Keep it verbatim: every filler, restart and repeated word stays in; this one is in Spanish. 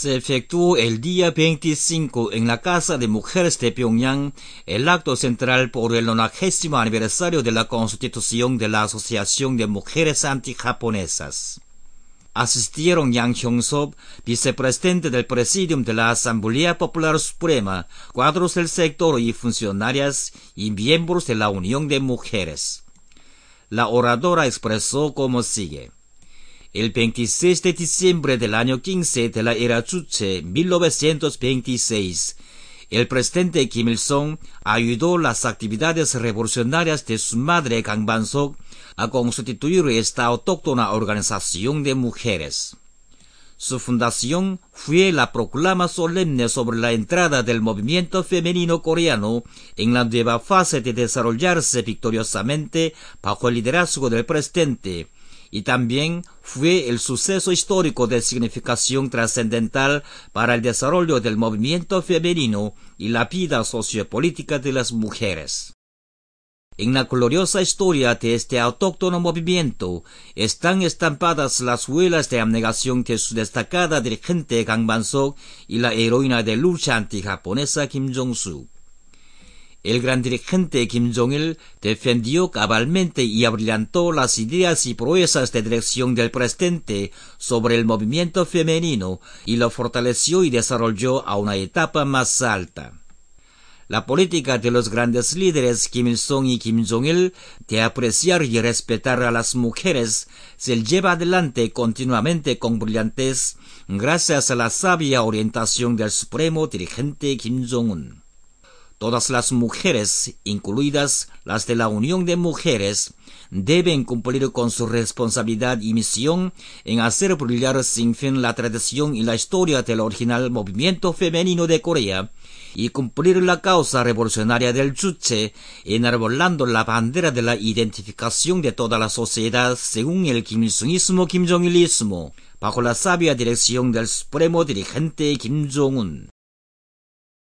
Se efectuó el día veinticinco en la Casa de Mujeres de Pyongyang el acto central por el nonagésimo aniversario de la constitución de la Asociación de Mujeres Antijaponesas. Asistieron Yang Hyung-sop, vicepresidente del Presidium de la Asamblea Popular Suprema, cuadros del sector y funcionarias y miembros de la Unión de Mujeres. La oradora expresó como sigue. El veintiséis de diciembre del año quince de la era Juche, mil novecientos veintiséis, el presidente Kim Il-sung ayudó las actividades revolucionarias de su madre Kang Ban-sok a constituir esta autóctona organización de mujeres. Su fundación fue la proclama solemne sobre la entrada del movimiento femenino coreano en la nueva fase de desarrollarse victoriosamente bajo el liderazgo del presidente, y también fue el suceso histórico de significación trascendental para el desarrollo del movimiento femenino y la vida sociopolítica de las mujeres. En la gloriosa historia de este autóctono movimiento están estampadas las huellas de abnegación de su destacada dirigente Kang Ban-sok y la heroína de lucha antijaponesa Kim Jong-su. El gran dirigente Kim Jong-il defendió cabalmente y abrillantó las ideas y proezas de dirección del presidente sobre el movimiento femenino y lo fortaleció y desarrolló a una etapa más alta. La política de los grandes líderes Kim Il-sung y Kim Jong-il de apreciar y respetar a las mujeres se lleva adelante continuamente con brillantez gracias a la sabia orientación del supremo dirigente Kim Jong-un. Todas las mujeres, incluidas las de la Unión de Mujeres, deben cumplir con su responsabilidad y misión en hacer brillar sin fin la tradición y la historia del original movimiento femenino de Corea y cumplir la causa revolucionaria del Juche, enarbolando la bandera de la identificación de toda la sociedad según el Kim Il-sungismo, Kim Jong-ilismo, bajo la sabia dirección del supremo dirigente Kim Jong-un.